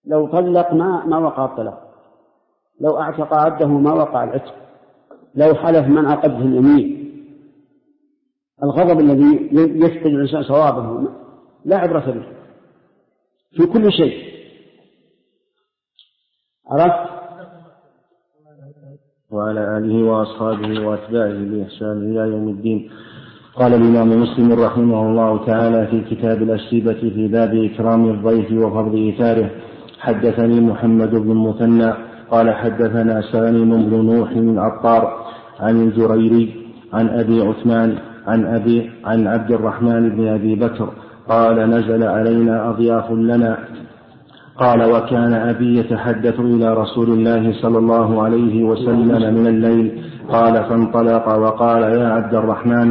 لو طلق ما وقع الطلاق، لو اعتق عبده ما وقع العتق، لو حلف من عقده اليمين. الغضب الذي يفقد الإنسان صوابه لا عبرة به في كل شيء. عرفت؟ وعلى آله وأصحابه وأتباعه بإحسان إلى يوم الدين. قال الإمام مسلم رحمه الله تعالى في كتاب الأشربة في باب إكرام الضيف وفضل إيثاره: حدثني محمد بن المثنى قال حدثنا سالم بن نوح العطار عن الجريري عن أبي عثمان عن عبد الرحمن بن أبي بكر قال: نزل علينا أضياف لنا. قال: وكان أبي يتحدث إلى رسول الله صلى الله عليه وسلم من الليل. قال: فانطلق وقال: يا عبد الرحمن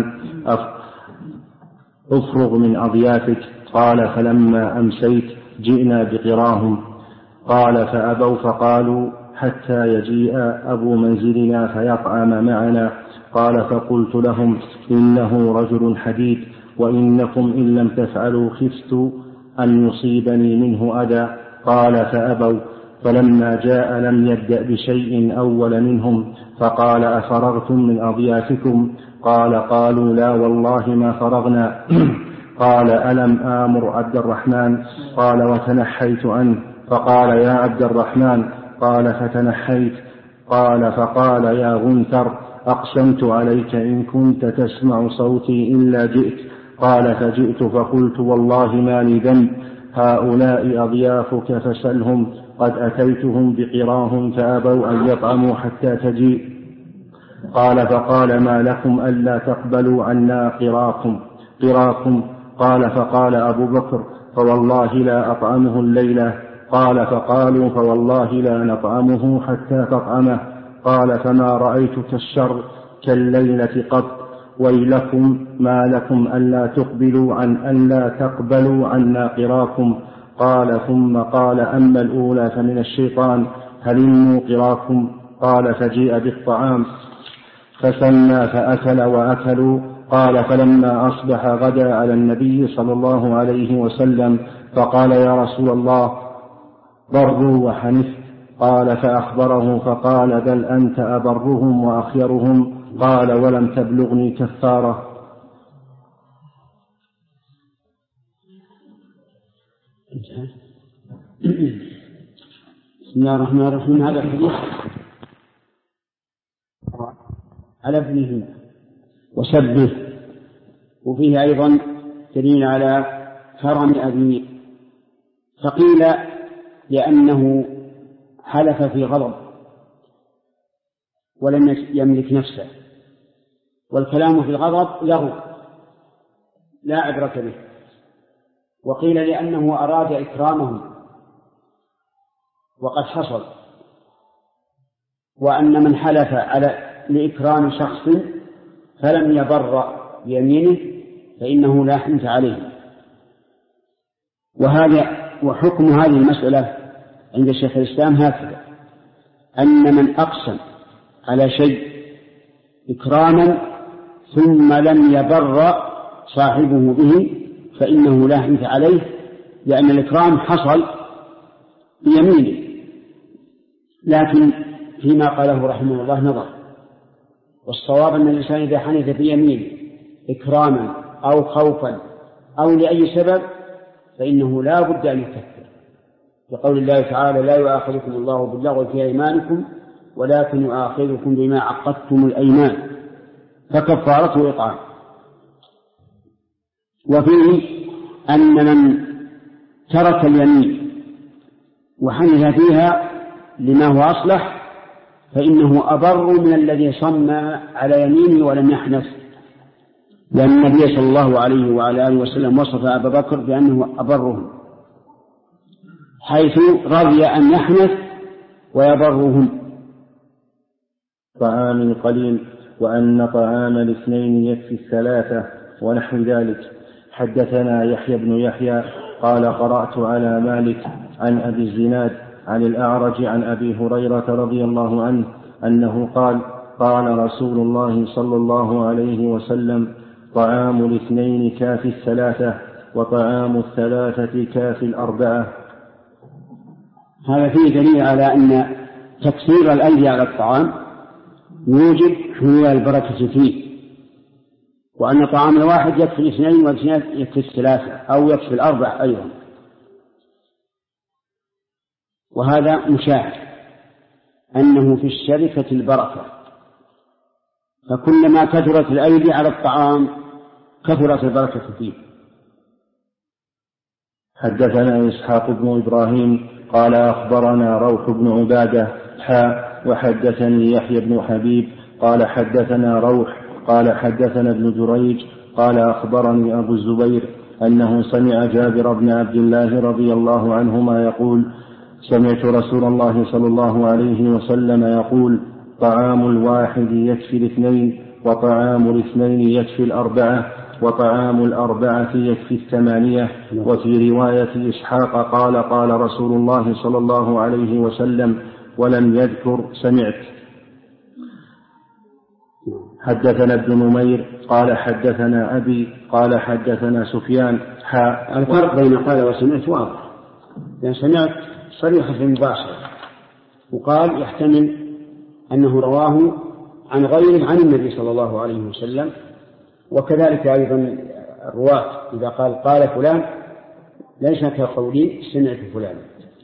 افرغ من أضيافك. قال: فلما أمسيت جئنا بقراهم. قال: فأبوا فقالوا: حتى يجيء أبو منزلنا فيطعم معنا. قال: فقلت لهم: إنه رجل حديد، وإنكم إن لم تفعلوا خفت أن يصيبني منه أذى. قال: فأبوا. فلما جاء لم يبدأ بشيء أول منهم، فقال: أفرغتم من أضيافكم؟ قالوا: لا والله ما فرغنا. قال: ألم آمر عبد الرحمن؟ قال: وتنحيت عنه. فقال: يا عبد الرحمن. قال: فتنحيت. قال: فقال: يا غنثر، أقسمت عليك إن كنت تسمع صوتي إلا جئت. قال: فجئت فقلت: والله ما لي ذنب، هؤلاء أضيافك فسلهم، قد أتيتهم بقراهم فأبوا أن يطعموا حتى تجيء. قال: فقال: ما لكم ألا تقبلوا عنا قراكم؟ قال: فقال أبو بكر: فوالله لا أطعمه الليلة. قال: فقالوا: فوالله لا نطعمه حتى تطعمه. قال: فما رأيت كالشر كالليلة قط، ويلكم ما لكم ألا تقبلوا عنا قراكم. قال: ثم قال: أما الأولى فمن الشيطان، هلموا قراكم. قال: فجيء بالطعام فسمى فأكل وأكلوا. قال: فلما أصبح غدا على النبي صلى الله عليه وسلم، فقال: يا رسول الله، بروا وحنفت. قال: فأخبره فقال: بل أنت أبرهم وأخيرهم. قال: ولم تبلغني كفارة. بسم الله الرحمن الرحيم. هذا الحديث على ابنه وسبه، وفيه أيضا دليل على كرم أبيه. فقيل لأنه حلف في غضب ولم يملك نفسه، والكلام في الغضب لغو لا عبرة به. وقيل لأنه أراد إكرامهم وقد حصل، وأن من حلف لإكرام شخص فلم يبر بيمينه فإنه لا حنث عليه. وحكم هذه المسألة عند شيخ الإسلام هكذا: أن من أقسم على شيء إكراما ثم لم يبر صاحبه به فإنه لا حنث عليه، لأن الإكرام حصل بيمينه. لكن فيما قاله رحمه الله نظر، والصواب أن الإنسان إذا حنث بيمينه إكراما أو خوفا أو لأي سبب فإنه لا بد أن يكفر، لقول الله تعالى: لا يؤاخذكم الله باللغو في أيمانكم ولكن يؤاخذكم بما عقدتم الأيمان فكفارته إطعام. وفيه أن من ترك اليمين وحنث فيها لما هو أصلح فإنه أبر من الذي صمى على يمينه ولم يحنث، لأن النبي صلى الله عليه وعلى آله وسلم وصف أبا بكر بأنه أبرهم، حيث رضي أن يحنث ويبرهم. طعام قليل، وأن طعام الاثنين يكفي الثلاثة، ونحو ذلك. حدثنا يحيى بن يحيى قال: قرأت على مالك عن أبي الزناد عن الأعرج عن أبي هريرة رضي الله عنه أنه قال: قال رسول الله صلى الله عليه وسلم: طعام الاثنين كافي الثلاثة، وطعام الثلاثة كافي الأربعة. هذا فيه دليل على أن تكثير الأيدي على الطعام يوجب حلول البركة فيه، وأن طعام الواحد يكفي الاثنين والاثنين يكفي الثلاثة أو يكفي الأربع أيضا. وهذا مشاهد أنه في الشركة البركة، فكلما كثرت الأيدي على الطعام كثرت البركة فيه. حدثنا إسحاق بن إبراهيم قال أخبرنا روح بن عبادة وحدثني يحيى بن حبيب قال حدثنا روح قال حدثنا ابن جريج قال أخبرني أبو الزبير أنه سمع جابر بن عبد الله رضي الله عنهما يقول: سمعت رسول الله صلى الله عليه وسلم يقول: طعام الواحد يكفي الاثنين، وطعام الاثنين يكفي الأربعة، وطعام الأربعة يكفي الثمانية. وفي رواية إسحاق قال: قال رسول الله صلى الله عليه وسلم، ولم يذكر سمعت. حدثنا ابن نمير قال حدثنا أبي قال حدثنا سفيان. الفرق بين قال وسمعت واضح، لأن سمعت صريحة في المباشرة، وقال يحتمل أنه رواه عن غيره عن النبي صلى الله عليه وسلم. وكذلك أيضا الرواة إذا قال فلان ليس كقولي سمعت فلان.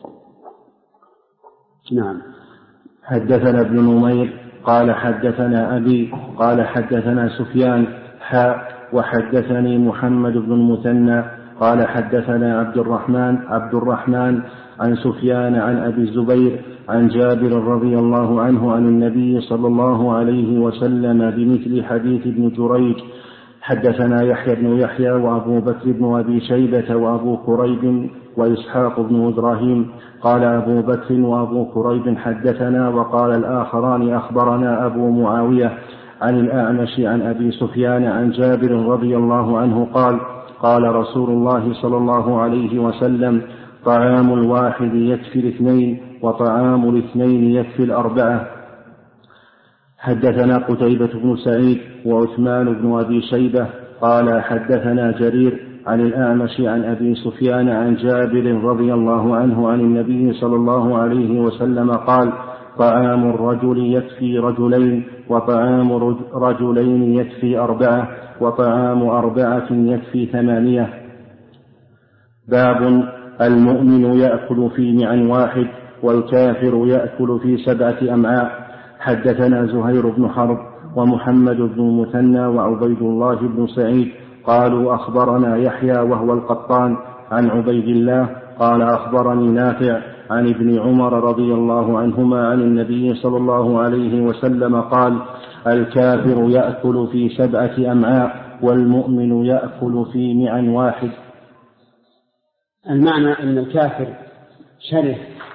نعم. حدثنا ابن نمير قال حدثنا أبي قال حدثنا سفيان وحدثني محمد بن المثنى قال حدثنا عبد الرحمن عن سفيان عن أبي الزبير عن جابر رضي الله عنه عن النبي صلى الله عليه وسلم بمثل حديث ابن جريج. حدثنا يحيى بن يحيى وأبو بكر بن أبي شيبة وأبو كريب وإسحاق بن إبراهيم. قال أبو بكر وأبو كريب حدثنا، وقال الآخران أخبرنا أبو معاوية عن الأعمش عن أبي سفيان عن جابر رضي الله عنه قال: قال رسول الله صلى الله عليه وسلم: طعام الواحد يكفي الاثنين، وطعام الاثنين يكفي الأربعة. حدثنا قتيبة بن سعيد وعثمان بن أبي شيبة قال حدثنا جرير عن الأعمش عن أبي سفيان عن جابر رضي الله عنه عن النبي صلى الله عليه وسلم قال: طعام الرجل يكفي رجلين، وطعام رجلين يكفي أربعة، وطعام أربعة يكفي ثمانية. باب المؤمن يأكل في معن واحد، والكافر يأكل في 7 أمعاء. حدثنا زهير بن حرب ومحمد بن المثنى وعبيد الله بن سعيد قالوا أخبرنا يحيى وهو القطان عن عبيد الله قال أخبرني نافع عن ابن عمر رضي الله عنهما عن النبي صلى الله عليه وسلم قال: الكافر يأكل في 7 أمعاء، والمؤمن يأكل في معن واحد. المعنى أن الكافر شره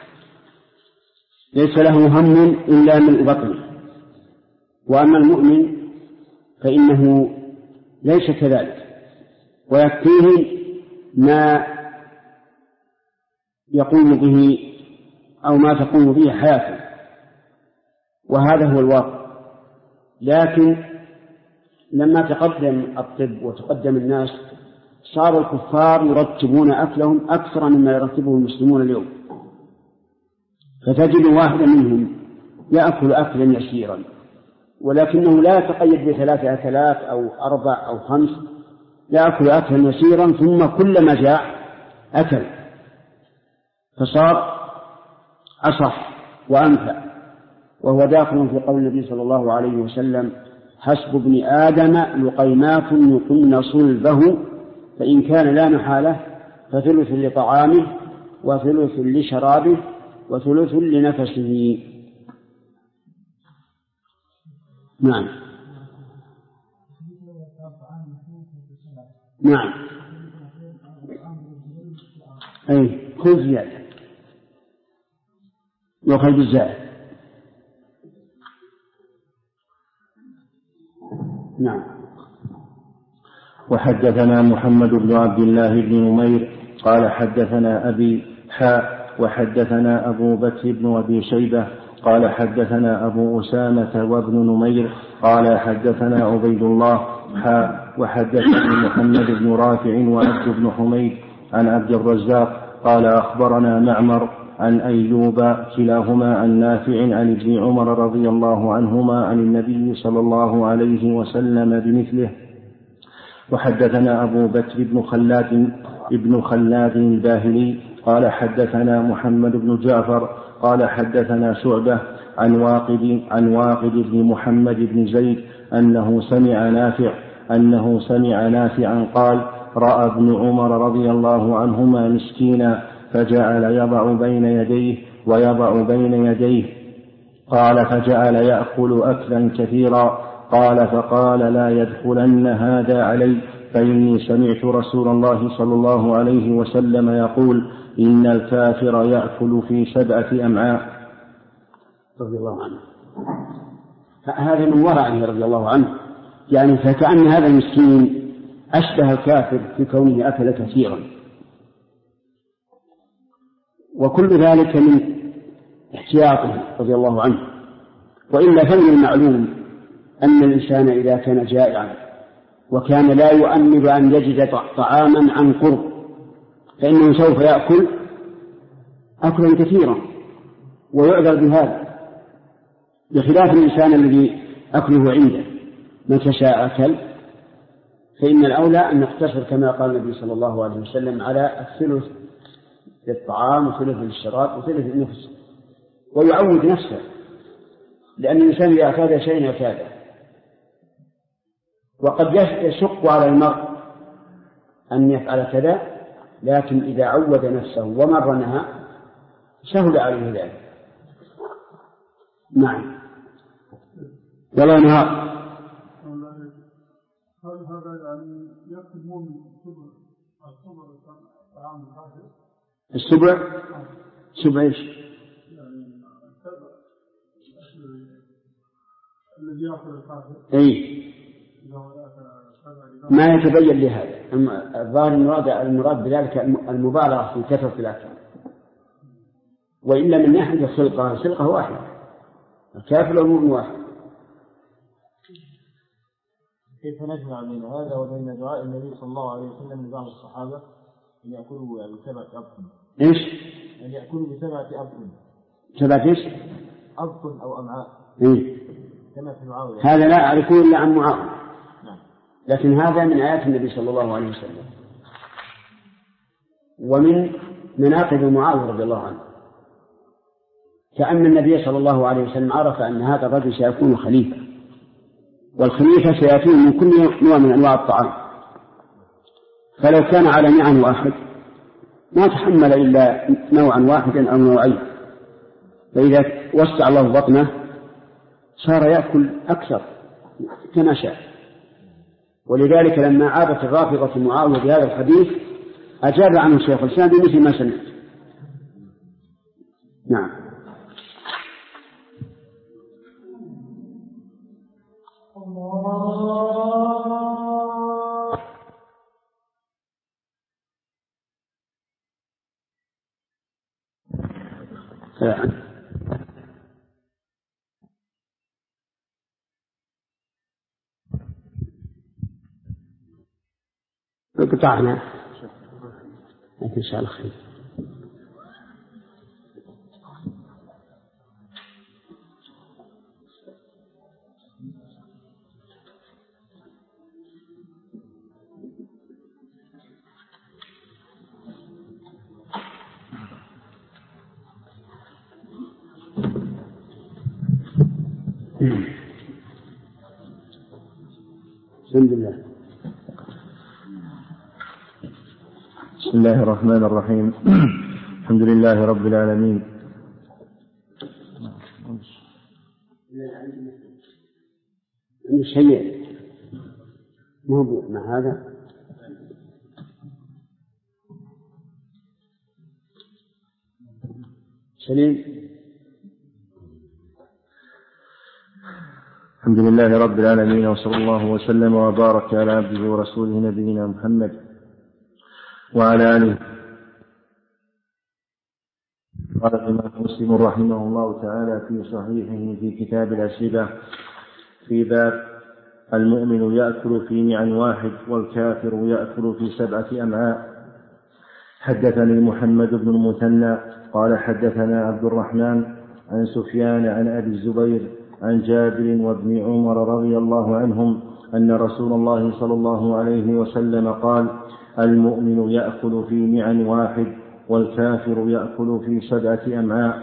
ليس له هم إلا من بطنه، وأما المؤمن فإنه ليس كذلك، ويكفيه ما يقوم به أو ما تقوم به حياته، وهذا هو الواقع. لكن لما تقدم الطب وتقدم الناس صار الكفار يرتبون أكلهم أكثر مما يرتبه المسلمون اليوم، فتجد واحدا منهم يأكل أكلا يسيرا، ولكنه لا يتقيد ب3 أكلات أو 4 أو 5، يأكل أكلا يسيرا ثم كلما جاع أكل، فصار أصح وأنفع. وهو داخل في قول النبي صلى الله عليه وسلم: حسب ابن آدم لقيمات يقمن صلبه، فإن كان لا محالة فثلث لطعامه، وثلث لشرابه، وثلث لنفسه. نعم. نعم. أي كل زيادة وخلد الزائد. نعم. وحدثنا محمد بن عبد الله بن نمير قال حدثنا أبي وحدثنا أبو بكر بن أبي شيبة قال حدثنا أبو أسامة وابن نمير قال حدثنا عبيد الله وحدثني محمد بن رافع وعبد بن حميد عن عبد الرزاق قال أخبرنا معمر عن أيوب كلاهما عن نافع عن ابن عمر رضي الله عنهما عن النبي صلى الله عليه وسلم بمثله. وحدثنا أبو بكر بن خلاد الباهلي قال حدثنا محمد بن جعفر قال حدثنا شعبة عن واقد بن محمد بن زيد أنه سمع نافعا قال رأى ابن عمر رضي الله عنهما مسكينا فجعل يضع بين يديه ويضع بين يديه، قال فجعل يأكل أكلا كثيرا، قال فقال لا يدخلن هذا علي، فإني سمعت رسول الله صلى الله عليه وسلم يقول إن الكافر يأكل في 7 أمعاء. رضي الله عنه. هذا من ورعه رضي الله عنه، يعني فكأن هذا المسكين أشبه الكافر في كونه أكل كثيرا، وكل ذلك من احتياطه رضي الله عنه. وإلا فمن المعلوم أن الإنسان إذا كان جائعا وكان لا يؤمل أن يجد طعاما عن قرب فإنه سوف يأكل أكلا كثيرا ويعذر بهذا، بخلاف الإنسان الذي أكله عنده متى شاء أكل. فإن الأولى أن نقتصر كما قال النبي صلى الله عليه وسلم على الثلث للطعام وثلث للشراب وثلث للنفس، ويعود نفسه، لأن الإنسان إذا أكاد شيئا أكاده. وقد يشق على المرء أن يفعل كذا، لكن إذا عود نفسه ومر نهى سهل عليه ذلك. نعم. ولا نهار. هل هذا يعني يأخذ من السبع؟ سبع ايش؟ يعني الذي يأخذ الكافر. اي ما يتبين لهذا. الظاهر المراد بذلك المبالغة في كثرة الأكل، وإلا من ناحية الخلقة واحدة، الكافر والمؤمن واحد. كيف نجمع بين هذا وبين دعاء النبي صلى الله عليه وسلم لبعض الصحابة أن يأكلوا ب7 أبطن؟ إيش؟ أن يأكلوا ب7 أبطن. 7 إيش؟ أبطن أو أمعاء. إيه؟ كما في معاوية. هذا لا أعرفه إلا عن معاوية. نعم. لكن هذا من آيات النبي صلى الله عليه وسلم، ومن مناقب معاوية رضي الله عنه، كأن النبي صلى الله عليه وسلم عرف أن هذا الرجل سيكون خليفة، والخليفة سيأتيه من كل نوع من أنواع الطعام، فلو كان على نوع واحد ما تحمل إلا نوعا واحدا أو نوعين، فإذا وسع الله بطنه صار يأكل أكثر كما شاء. ولذلك لما عابت الرافضة معاوية بهذا الحديث أجاب عنه شيخ الإسلام بمثل ما سمعت. نعم. قطعنا لكن إن شاء الله خير. الحمد لله. بسم الله الرحمن الرحيم. الحمد لله رب العالمين. شيء موضوع مع هذا سليم. الحمد لله رب العالمين، وصلى الله وسلم وبارك على عبده ورسوله نبينا محمد وعلى آله. قال الإمام مسلم رحمه الله تعالى في صحيحه في كتاب الأشربة في باب المؤمن يأكل في نوع واحد والكافر يأكل في 7 أمعاء. حدثني محمد بن المثنى قال حدثنا عبد الرحمن عن سفيان عن أبي الزبير عن جابر وابن عمر رضي الله عنهم أن رسول الله صلى الله عليه وسلم قال: المؤمن يأكل في معا واحد والكافر يأكل في 7 أمعاء.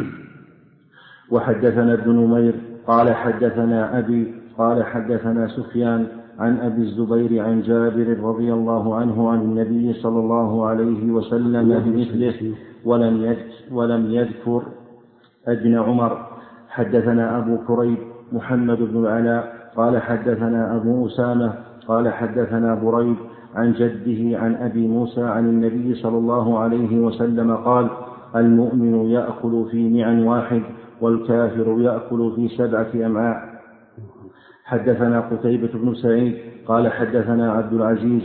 وحدثنا ابن نمير قال حدثنا أبي قال حدثنا سفيان عن أبي الزبير عن جابر رضي الله عنه عن النبي صلى الله عليه وسلم بمثله ولم يذكر ابن عمر. حدثنا أبو كريب محمد بن العلاء قال حدثنا أبو أسامة قال حدثنا بريد عن جده عن أبي موسى عن النبي صلى الله عليه وسلم قال: المؤمن يأكل في معا واحد والكافر يأكل في 7 أمعاء. حدثنا قتيبة بن سعيد قال حدثنا عبد العزيز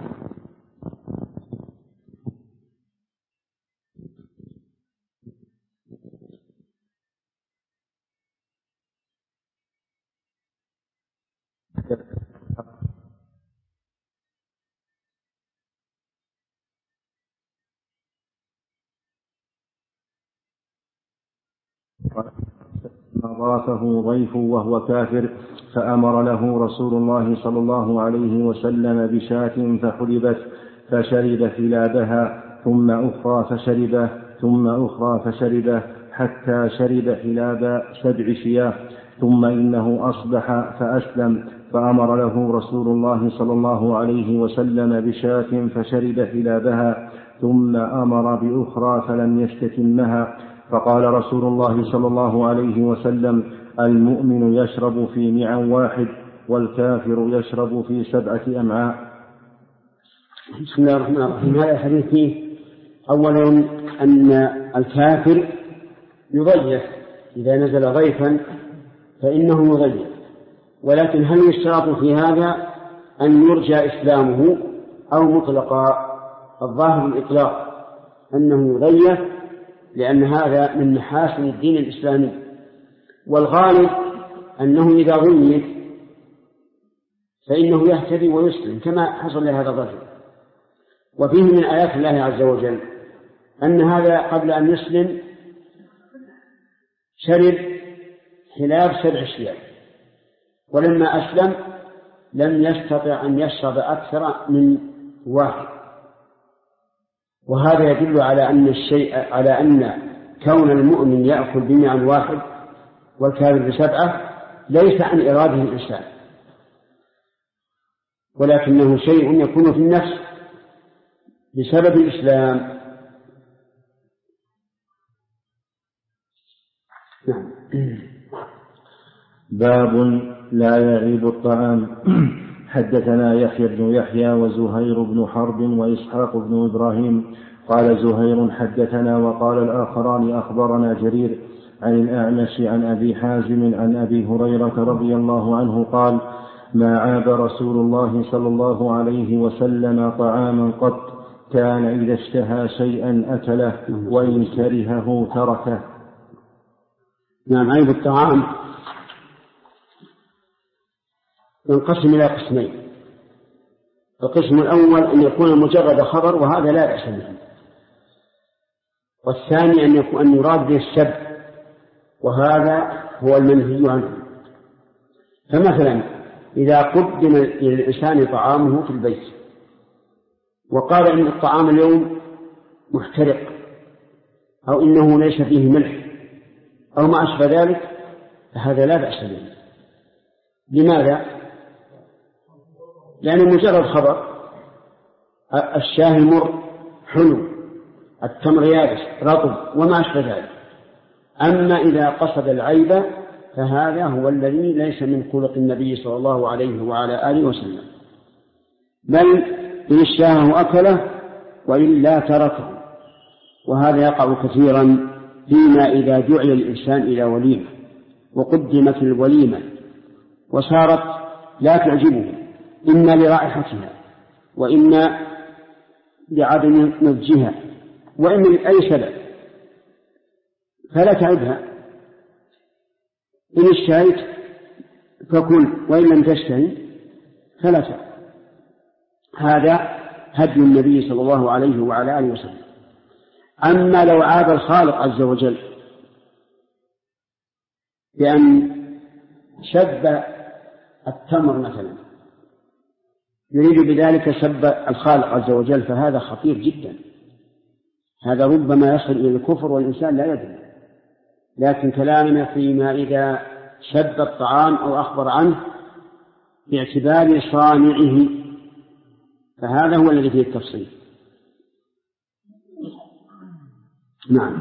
أضافه ضيف وهو كافر فأمر له رسول الله صلى الله عليه وسلم بشاة فحلبت فشرب حلابها ثم أخرى فشربه ثم أخرى فشربه حتى شرب حلاب 7 شياه ثم إنه أصبح فأسلم فأمر له رسول الله صلى الله عليه وسلم بشاة فشرب حلابها ثم أمر بأخرى فلم يستتمها فقال رسول الله صلى الله عليه وسلم: المؤمن يشرب في معا واحد والكافر يشرب في 7 أمعاء. بسم الله الرحمن الرحيم. هذا الحديث فيه أولا أن الكافر يضيف، إذا نزل ضيفا فإنه يضيف، ولكن هل يشترط في هذا أن يرجى إسلامه أو مطلقا؟ الظاهر الإطلاق أنه يضيف، لأن هذا من محاسن الدين الإسلامي، والغالب أنه إذا ضيف فإنه يهتدي ويسلم كما حصل لهذا الرجل. وفيه من آيات الله عز وجل أن هذا قبل أن يسلم شرب حلاب 7 شياه، ولما أسلم لم يستطع أن يشرب أكثر من 1. وهذا يدل على أن كون المؤمن يأكل بمعا واحد والكافر ب7 ليس عن إرادة الإنسان، ولكنه شيء يكون في النفس بسبب الإسلام. نعم. باب لا يعيب الطعام. حدثنا يحيى بن يحيى وزهير بن حرب وإسحاق بن إبراهيم قال زهير حدثنا وقال الآخران أخبرنا جرير عن الأعمش عن أبي حازم عن أبي هريرة رضي الله عنه قال: ما عاب رسول الله صلى الله عليه وسلم طعاما قط كان إذا اشتهى شيئا أكله وإن كرهه تركه. نعم. عيب الطعام ينقسم إلى قسمين. القسم الأول أن يكون مجرد خبر وهذا لا بأس به، والثاني أن يراد به السب وهذا هو المنهي عنه. فمثلا إذا قدم للإنسان طعامه في البيت وقال إن الطعام اليوم محترق أو إنه ليس فيه ملح أو ما أشبه ذلك فهذا لا بأس به. لماذا؟ لأنه مجرد خبر. الشاي مر حلو، التمر يابس رطب وما أشبه ذلك. أما إذا قصد العيب فهذا هو الذي ليس من خلق النبي صلى الله عليه وعلى آله وسلم، بل إن اشتهاه أكله وإلا تركه. وهذا يقع كثيرا فيما إذا دعي الإنسان إلى وليمة وقدمت الوليمة وصارت لا تعجبه إما لرائحتها وإما لعدم نضجها وإما لأي سبب، فلا تعبها. إن اشتهيت فكل وإن لم تشتهي فلا تعب. هذا هدي النبي صلى الله عليه وعلى آله وسلم. أما لو عاب الخالق عز وجل بأن شب التمر مثلا يريد بذلك سب الخالق عز وجل، فهذا خطير جدا، هذا ربما يصل إلى الكفر والإنسان لا يدري. لكن كلامنا فيما إذا شب الطعام أو أخبر عنه باعتبار صانعه، فهذا هو الذي فيه التفصيل. نعم.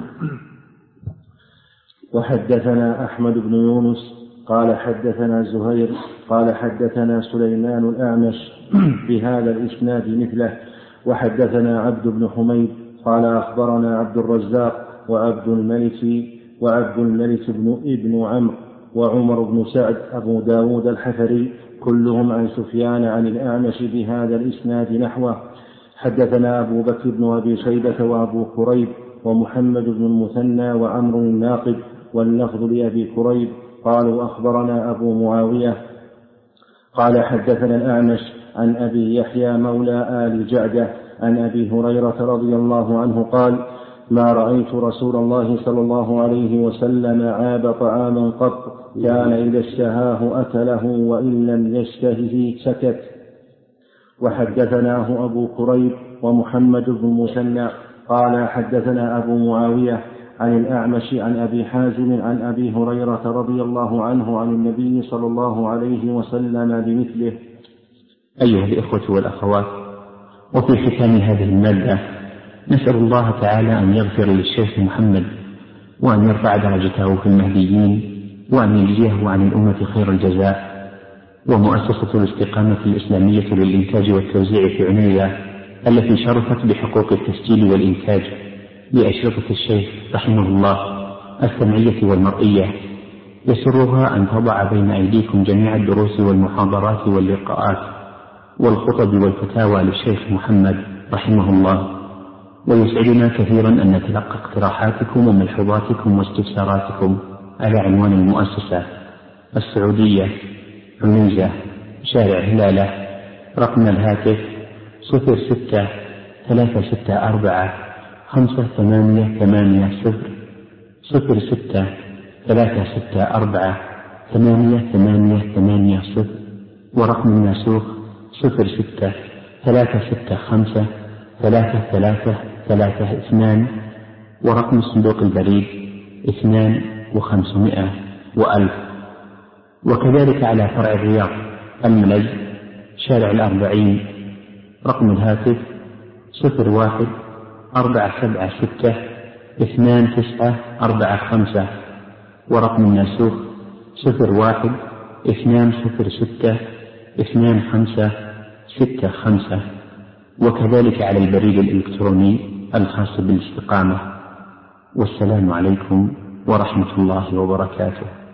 وحدثنا أحمد بن يونس قال حدثنا زهير قال حدثنا سليمان الأعمش بهذا الإسناد مثله. وحدثنا عبد بن حميد قال أخبرنا عبد الرزاق وعبد الملك ابن عمرو وعمر بن سعد أبو داود الحفري كلهم عن سفيان عن الأعمش بهذا الإسناد نحوه. حدثنا أبو بكر بن أبي شيبة وأبو كريب ومحمد بن المثنى وعمرو الناقد واللفظ لأبي كريب قالوا أخبرنا أبو معاوية قال حدثنا الأعمش عن أبي يحيى مولى آل جعدة عن أبي هريرة رضي الله عنه قال ما رأيت رسول الله صلى الله عليه وسلم عاب طعاما قط كان إذا اشتهاه أكله وإن لم يشتهه سكت. وحدثناه أبو كريب ومحمد بن المثنى قال حدثنا أبو معاوية عن الأعمش عن أبي حازم عن أبي هريرة رضي الله عنه عن النبي صلى الله عليه وسلم بمثله. أيها الإخوة والأخوات، وفي ختام هذه المادة نسأل الله تعالى أن يغفر للشيخ محمد وأن يرفع درجته في المهديين وأن يجزيه عن الأمة خير الجزاء. ومؤسسة الاستقامة الإسلامية للإنتاج والتوزيع في عنيزة التي شرفت بحقوق التسجيل والإنتاج لأشرطة الشيخ رحمه الله السمعية والمرئية يسرها أن تضع بين أيديكم جميع الدروس والمحاضرات واللقاءات والخطب والفتاوى للشيخ محمد رحمه الله. ويسعدنا كثيرا أن نتلقى اقتراحاتكم وملحوظاتكم واستفساراتكم على عنوان المؤسسة: السعودية، عنيزة، شارع هلالة، رقم الهاتف 06-364-5880 06-364-5880 ورقم الناسوخ 06-365-3332 ورقم صندوق البريد 2500 و1000. وكذلك على فرع الرياض الملج شارع الأربعين، رقم الهاتف 01-476-2945 ورقم الناسوخ 01-206-2565. وكذلك على البريد الإلكتروني الخاص بالاستقامة. والسلام عليكم ورحمة الله وبركاته.